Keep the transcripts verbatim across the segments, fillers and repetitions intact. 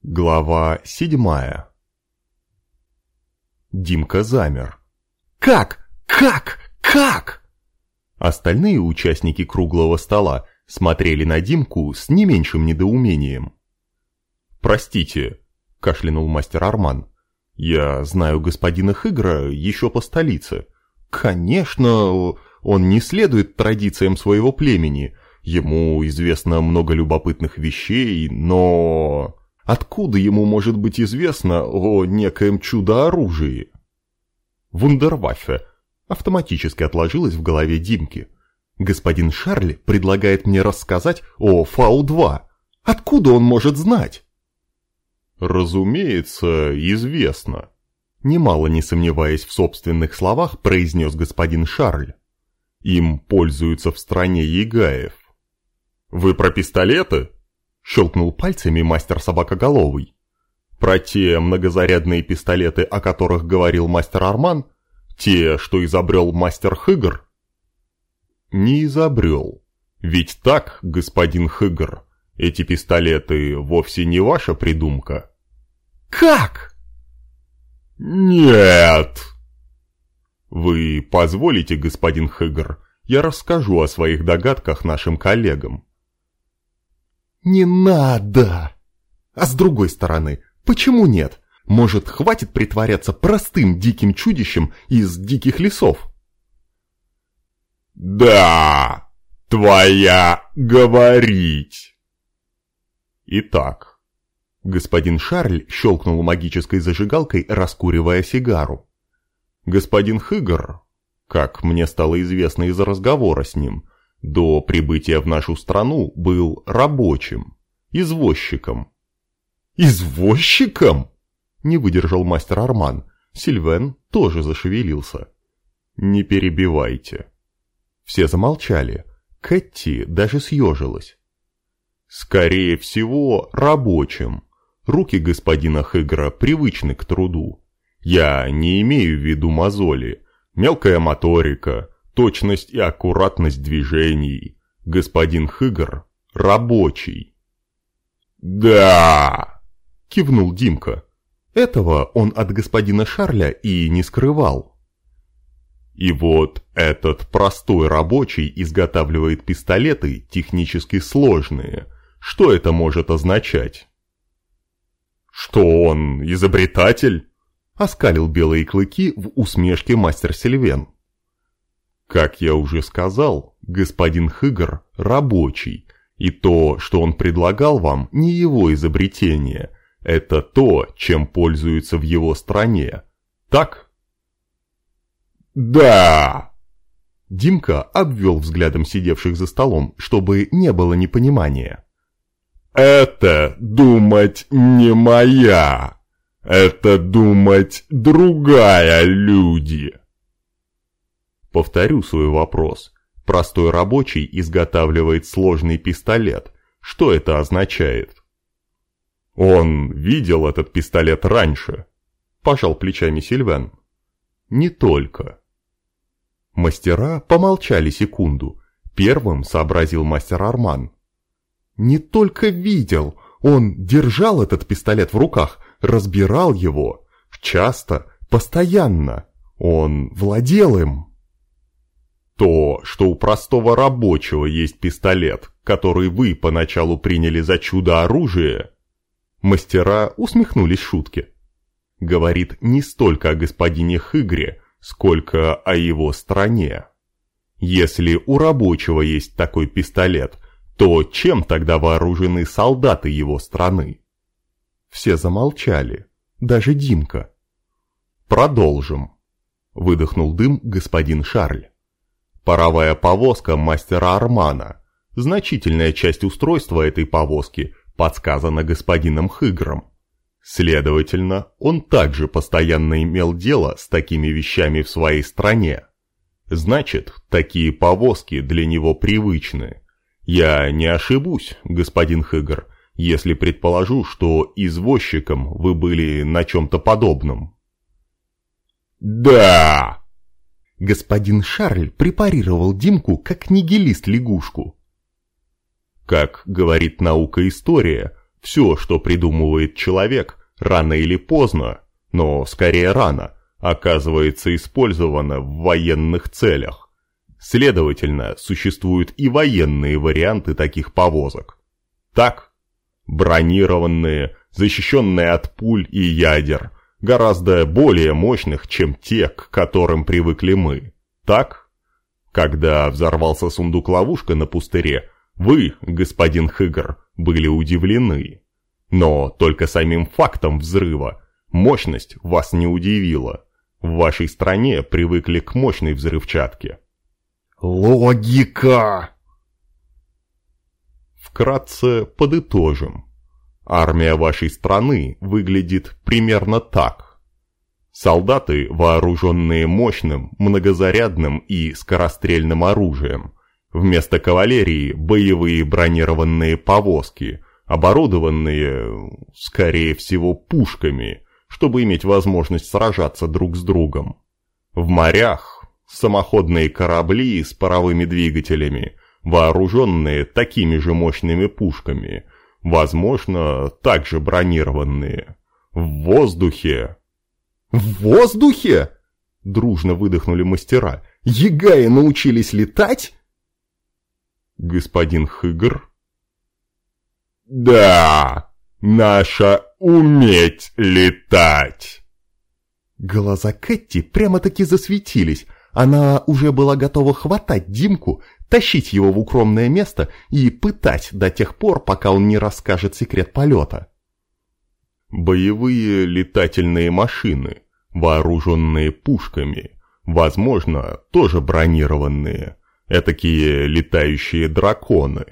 Глава седьмая. Димка замер. «Как? Как? Как?» Остальные участники круглого стола смотрели на Димку с не меньшим недоумением. «Простите», — кашлянул мастер Арман, — «я знаю господина Хыгра еще по столице. Конечно, он не следует традициям своего племени, ему известно много любопытных вещей, но... откуда ему может быть известно о некоем чудо-оружии?» «Вундерваффе» автоматически отложилось в голове Димки. «Господин Шарль предлагает мне рассказать о Фау два. Откуда он может знать?» «Разумеется, известно», — немало не сомневаясь в собственных словах, произнес господин Шарль. «Им пользуются в стране ягаев». «Вы про пистолеты?» — щелкнул пальцами мастер Собакоголовый. «Про те многозарядные пистолеты, о которых говорил мастер Арман? Те, что изобрел мастер Хыгр?» «Не изобрел. Ведь так, господин Хыгр, эти пистолеты вовсе не ваша придумка». «Как?» «Нет!» «Вы позволите, господин Хыгр, я расскажу о своих догадках нашим коллегам». «Не надо! А с другой стороны, почему нет? Может, хватит притворяться простым диким чудищем из диких лесов?» «Да, твоя говорить!» «Итак», — господин Шарль щелкнул магической зажигалкой, раскуривая сигару. «Господин Хыгр, как мне стало известно из разговора с ним, до прибытия в нашу страну был рабочим, извозчиком». «Извозчиком?» — не выдержал мастер Арман. Сильвен тоже зашевелился. «Не перебивайте». Все замолчали. Кэти даже съежилась. «Скорее всего, рабочим. Руки господина Хыгра привычны к труду. Я не имею в виду мозоли, мелкая моторика, точность и аккуратность движений. Господин Хыгр – рабочий». «Да!» – кивнул Димка. Этого он от господина Шарля и не скрывал. «И вот этот простой рабочий изготавливает пистолеты технически сложные. Что это может означать?» «Что он изобретатель?» — оскалил белые клыки в усмешке мастер Сильвен. «Как я уже сказал, господин Хыгр — рабочий, и то, что он предлагал вам, не его изобретение, это то, чем пользуются в его стране. Так?» «Да!» Димка обвел взглядом сидевших за столом, чтобы не было непонимания. «Это думать не моя, это думать другая люди». Повторю свой вопрос. Простой рабочий изготавливает сложный пистолет. Что это означает? «Он видел этот пистолет раньше», – пожал плечами Сильвен. «Не только». Мастера помолчали секунду. Первым сообразил мастер Арман. «Не только видел, он держал этот пистолет в руках, разбирал его. Часто, постоянно. Он владел им». «То, что у простого рабочего есть пистолет, который вы поначалу приняли за чудо-оружие...» Мастера усмехнулись шутке. «Говорит не столько о господине Хыгре, сколько о его стране. Если у рабочего есть такой пистолет, то чем тогда вооружены солдаты его страны?» Все замолчали, даже Димка. «Продолжим», — выдохнул дым господин Шарль. «Паровая повозка мастера Армана. Значительная часть устройства этой повозки подсказана господином Хыгром. Следовательно, он также постоянно имел дело с такими вещами в своей стране. Значит, такие повозки для него привычны. Я не ошибусь, господин Хыгр, если предположу, что извозчиком вы были на чем-то подобном». «Да!» Господин Шарль препарировал Димку как нигилист лягушку. «Как говорит наука-история, Все, что придумывает человек, рано или поздно, но скорее рано, оказывается использовано в военных целях. Следовательно, существуют и военные варианты таких повозок. Так, бронированные, защищенные от пуль и ядер, гораздо более мощных, чем те, к которым привыкли мы. Так, когда взорвался сундук-ловушка на пустыре, вы, господин Хыгр, были удивлены. Но только самим фактом взрыва мощность вас не удивила. В вашей стране привыкли к мощной взрывчатке. Логика! Вкратце подытожим. Армия вашей страны выглядит примерно так. Солдаты, вооруженные мощным, многозарядным и скорострельным оружием. Вместо кавалерии боевые бронированные повозки, оборудованные, скорее всего, пушками, чтобы иметь возможность сражаться друг с другом. В морях самоходные корабли с паровыми двигателями, вооруженные такими же мощными пушками, возможно, также бронированные. В воздухе... В воздухе? Дружно выдохнули мастера. Ягаи научились летать? Господин Хыгр? Да, наша уметь летать. Глаза Кэти прямо-таки засветились. Она уже была готова хватать Димку, тащить его в укромное место и пытать до тех пор, пока он не расскажет секрет полета. Боевые летательные машины, вооруженные пушками, возможно, тоже бронированные, этакие летающие драконы.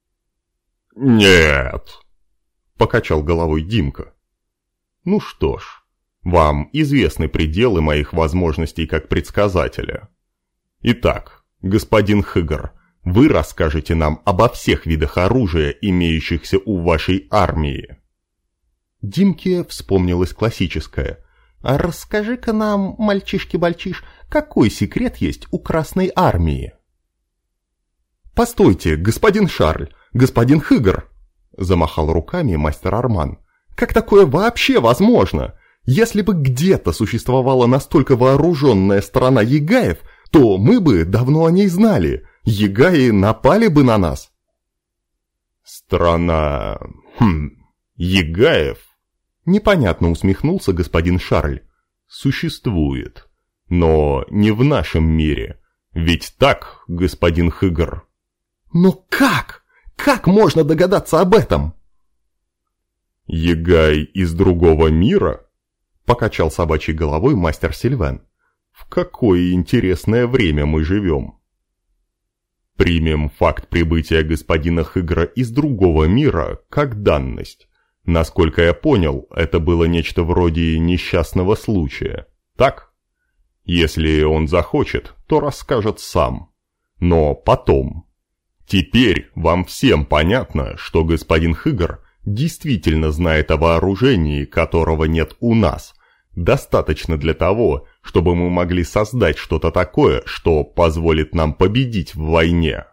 «Нет», — покачал головой Димка. «Ну что ж, вам известны пределы моих возможностей как предсказателя. Итак, господин Хыгр, вы расскажете нам обо всех видах оружия, имеющихся у вашей армии». Димке вспомнилось классическое. «А расскажи-ка нам, мальчишки-бальчиш, какой секрет есть у Красной Армии?» «Постойте, господин Шарль, господин Хыгр!» — замахал руками мастер Арман. «Как такое вообще возможно? Если бы где-то существовала настолько вооруженная страна ягаев, то мы бы давно о ней знали. Ягаи напали бы на нас». «Страна... хм... ягаев?» — непонятно усмехнулся господин Шарль. «Существует. Но не в нашем мире. Ведь так, господин Хыгр?» «Но как? Как можно догадаться об этом?» «Ягай из другого мира?» — покачал собачьей головой мастер Сильвен. «В какое интересное время мы живем!» Примем факт прибытия господина Хыгра из другого мира как данность. Насколько я понял, это было нечто вроде несчастного случая. Так? Если он захочет, то расскажет сам. Но потом... Теперь вам всем понятно, что господин Хыгр действительно знает о вооружении, которого нет у нас. Достаточно для того, чтобы мы могли создать что-то такое, что позволит нам победить в войне.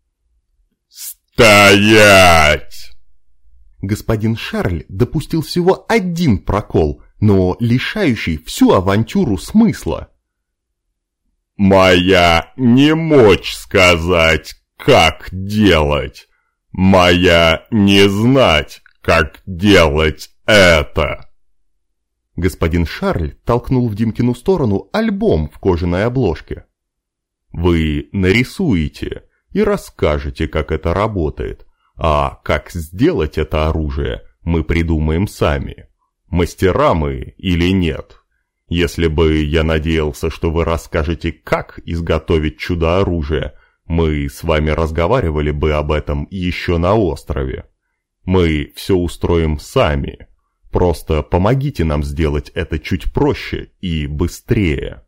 «Стоять!» Господин Шарль допустил всего один прокол, но лишающий всю авантюру смысла. «Моя немочь сказать, как делать. Моя не знать, как делать это». Господин Шарль толкнул в Димкину сторону альбом в кожаной обложке. «Вы нарисуете и расскажете, как это работает, а как сделать это оружие, мы придумаем сами. Мастера мы или нет. Если бы я надеялся, что вы расскажете, как изготовить чудо-оружие, мы с вами разговаривали бы об этом еще на острове. Мы все устроим сами. Просто помогите нам сделать это чуть проще и быстрее».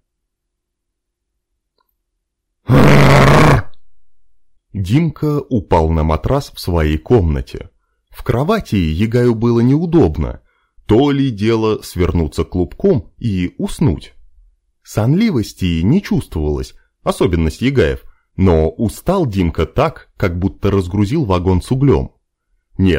Димка упал на матрас в своей комнате. В кровати Ягаю было неудобно. То ли дело свернуться клубком и уснуть. Сонливости не чувствовалось, особенность ягаев, но устал Димка так, как будто разгрузил вагон с углем. Нет,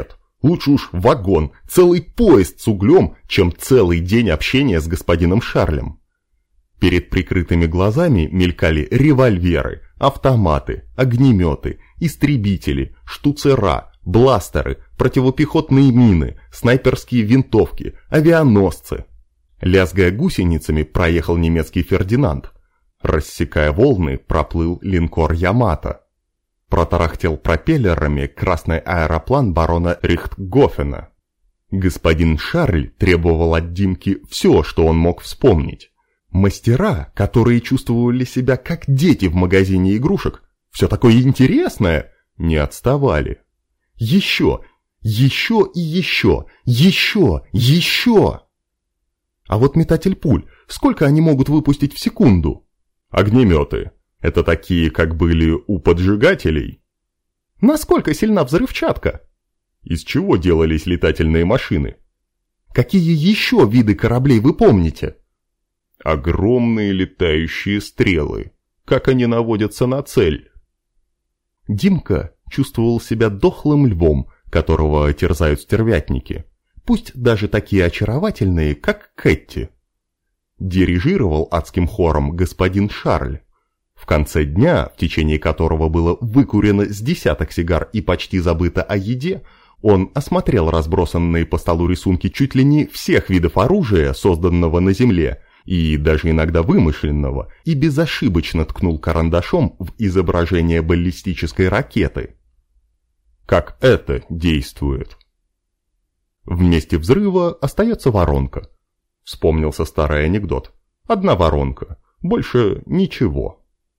Лучше уж вагон, целый поезд с углем, чем целый день общения с господином Шарлем. Перед прикрытыми глазами мелькали револьверы, автоматы, огнеметы, истребители, штуцера, бластеры, противопехотные мины, снайперские винтовки, авианосцы. Лязгая гусеницами, проехал немецкий Фердинанд. Рассекая волны, проплыл линкор Ямато. Протарахтел пропеллерами красный аэроплан барона Рихтгофена. Господин Шарль требовал от Димки все, что он мог вспомнить. Мастера, которые чувствовали себя как дети в магазине игрушек, все такое интересное, не отставали. Еще, еще и еще, еще, еще. А вот метатель пуль, сколько они могут выпустить в секунду? Огнеметы. Это такие, как были у поджигателей? Насколько сильна взрывчатка? Из чего делались летательные машины? Какие еще виды кораблей вы помните? Огромные летающие стрелы. Как они наводятся на цель? Димка чувствовал себя дохлым львом, которого терзают стервятники. Пусть даже такие очаровательные, как Кэтти. Дирижировал адским хором господин Шарль. В конце дня, в течение которого было выкурено с десяток сигар и почти забыто о еде, он осмотрел разбросанные по столу рисунки чуть ли не всех видов оружия, созданного на Земле, и даже иногда вымышленного, и безошибочно ткнул карандашом в изображение баллистической ракеты. Как это действует? В месте взрыва остается воронка. Вспомнился старый анекдот. Одна воронка, больше ничего.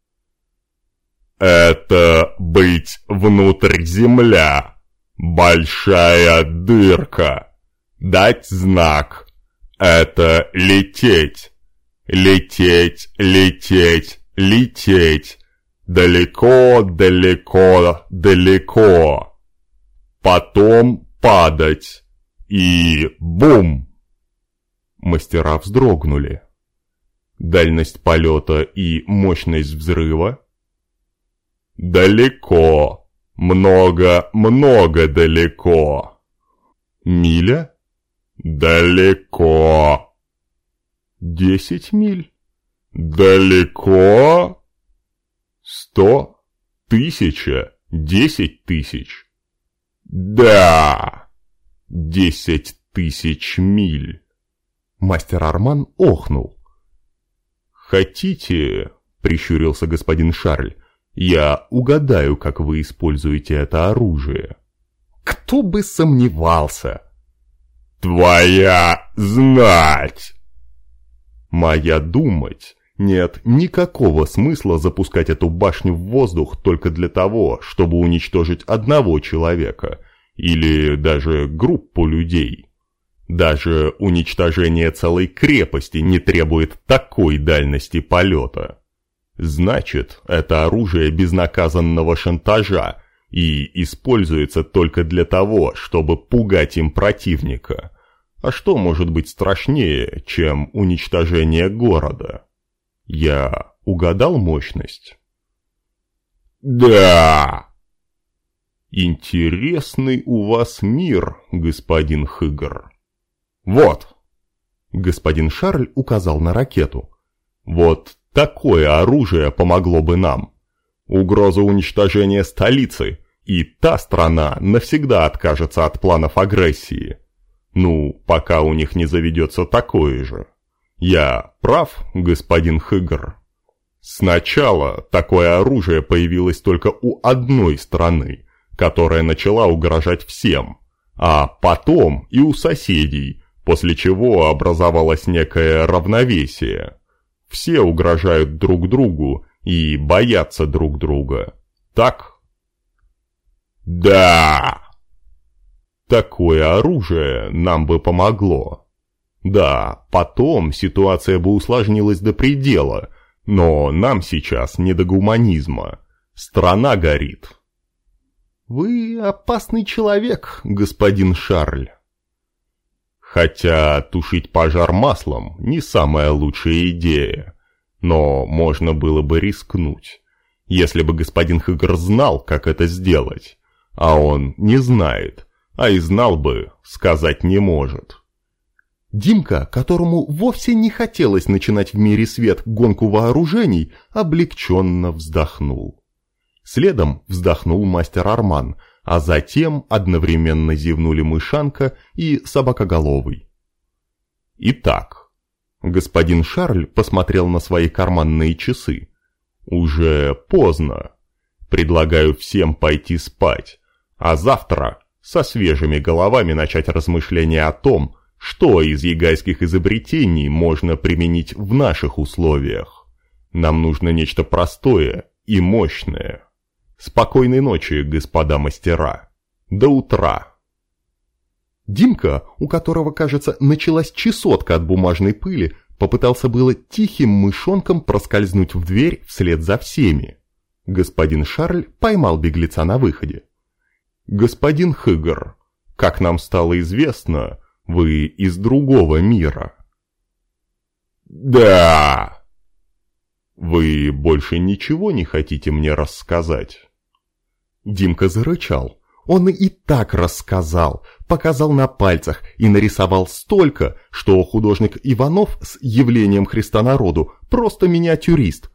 Это быть внутрь земля, большая дырка. Дать знак. Это лететь. Лететь, лететь, лететь. Далеко, далеко, далеко. Потом падать. И бум! Мастера вздрогнули. Дальность полета и мощность взрыва? Далеко, много-много далеко. Миля? Далеко. Десять миль? Далеко. Сто, тысяча, десять тысяч. Да, десять тысяч миль. Мастер Арман охнул. «Хотите, — прищурился господин Шарль, — я угадаю, как вы используете это оружие?» «Кто бы сомневался!» «Твоя знать!» «Моя думать! Нет никакого смысла запускать эту башню в воздух только для того, чтобы уничтожить одного человека или даже группу людей. Даже уничтожение целой крепости не требует такой дальности полета. Значит, это оружие безнаказанного шантажа и используется только для того, чтобы пугать им противника. А что может быть страшнее, чем уничтожение города? Я угадал мощность?» «Да!» «Интересный у вас мир, господин Хыгр. Вот!» Господин Шарль указал на ракету. «Вот такое оружие помогло бы нам. Угроза уничтожения столицы, и та страна навсегда откажется от планов агрессии. Ну, пока у них не заведется такое же. Я прав, господин Хыгр? Сначала такое оружие появилось только у одной страны, которая начала угрожать всем, а потом и у соседей, после чего образовалось некое равновесие. Все угрожают друг другу и боятся друг друга. Так?» «Да!» «Такое оружие нам бы помогло. Да, потом ситуация бы усложнилась до предела, но нам сейчас не до гуманизма. Страна горит». «Вы опасный человек, господин Шарль». Хотя тушить пожар маслом не самая лучшая идея, но можно было бы рискнуть, если бы господин Хыгр знал, как это сделать, а он не знает, а и знал бы, сказать не может. Димка, которому вовсе не хотелось начинать в мире свет гонку вооружений, облегченно вздохнул. Следом вздохнул мастер Арман, а затем одновременно зевнули Мышанка и Собакоголовый. Итак, господин Шарль посмотрел на свои карманные часы. Уже поздно. Предлагаю всем пойти спать, а завтра со свежими головами начать размышления о том, что из ягайских изобретений можно применить в наших условиях. Нам нужно нечто простое и мощное. Спокойной ночи, господа мастера. До утра. Димка, у которого, кажется, началась чесотка от бумажной пыли, попытался было тихим мышонком проскользнуть в дверь вслед за всеми. Господин Шарль поймал беглеца на выходе. «Господин Хыгр, как нам стало известно, вы из другого мира». «Да!» «Вы больше ничего не хотите мне рассказать?» Димка зарычал. Он и так рассказал, показал на пальцах и нарисовал столько, что художник Иванов с явлением Христа народу просто миниатюрист.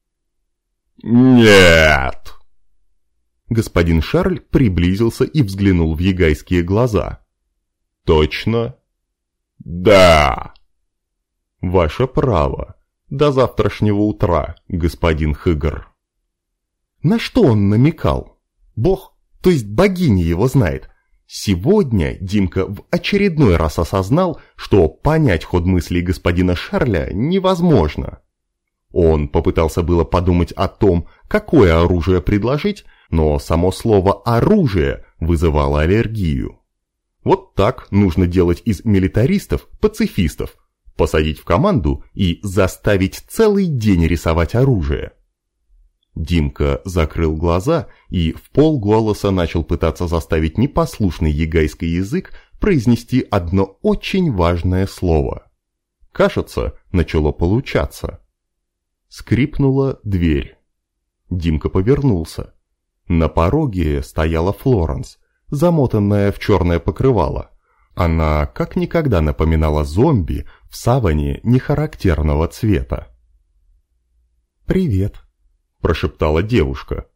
«Нет!» Господин Шарль приблизился и взглянул в ягайские глаза. «Точно?» «Да!» «Ваше право. До завтрашнего утра, господин Хыгр». На что он намекал? Бог, то есть богиня его знает. Сегодня Димка в очередной раз осознал, что понять ход мыслей господина Шарля невозможно. Он попытался было подумать о том, какое оружие предложить, но само слово «оружие» вызывало аллергию. Вот так нужно делать из милитаристов пацифистов, посадить в команду и заставить целый день рисовать оружие. Димка закрыл глаза и вполголоса начал пытаться заставить непослушный ягайский язык произнести одно очень важное слово. Кажется, начало получаться. Скрипнула дверь. Димка повернулся. На пороге стояла Флоренс, замотанная в черное покрывало. Она как никогда напоминала зомби в саване нехарактерного цвета. «Привет», – прошептала девушка.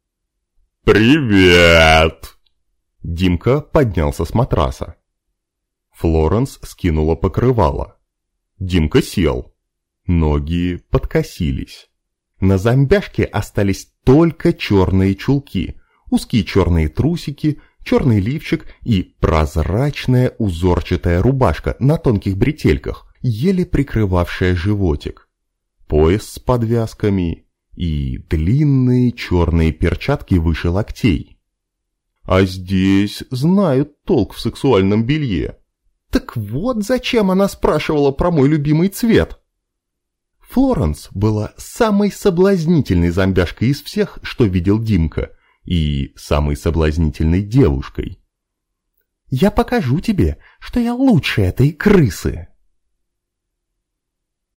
«Привет!» Димка поднялся с матраса. Флоренс скинула покрывало. Димка сел. Ноги подкосились. На зомбяшке остались только черные чулки, узкие черные трусики, черный лифчик и прозрачная узорчатая рубашка на тонких бретельках, еле прикрывавшая животик. Пояс с подвязками и длинные черные перчатки выше локтей. А здесь знают толк в сексуальном белье. Так вот зачем она спрашивала про мой любимый цвет. Флоренс была самой соблазнительной зомбяшкой из всех, что видел Димка, и самой соблазнительной девушкой. «Я покажу тебе, что я лучше этой крысы!»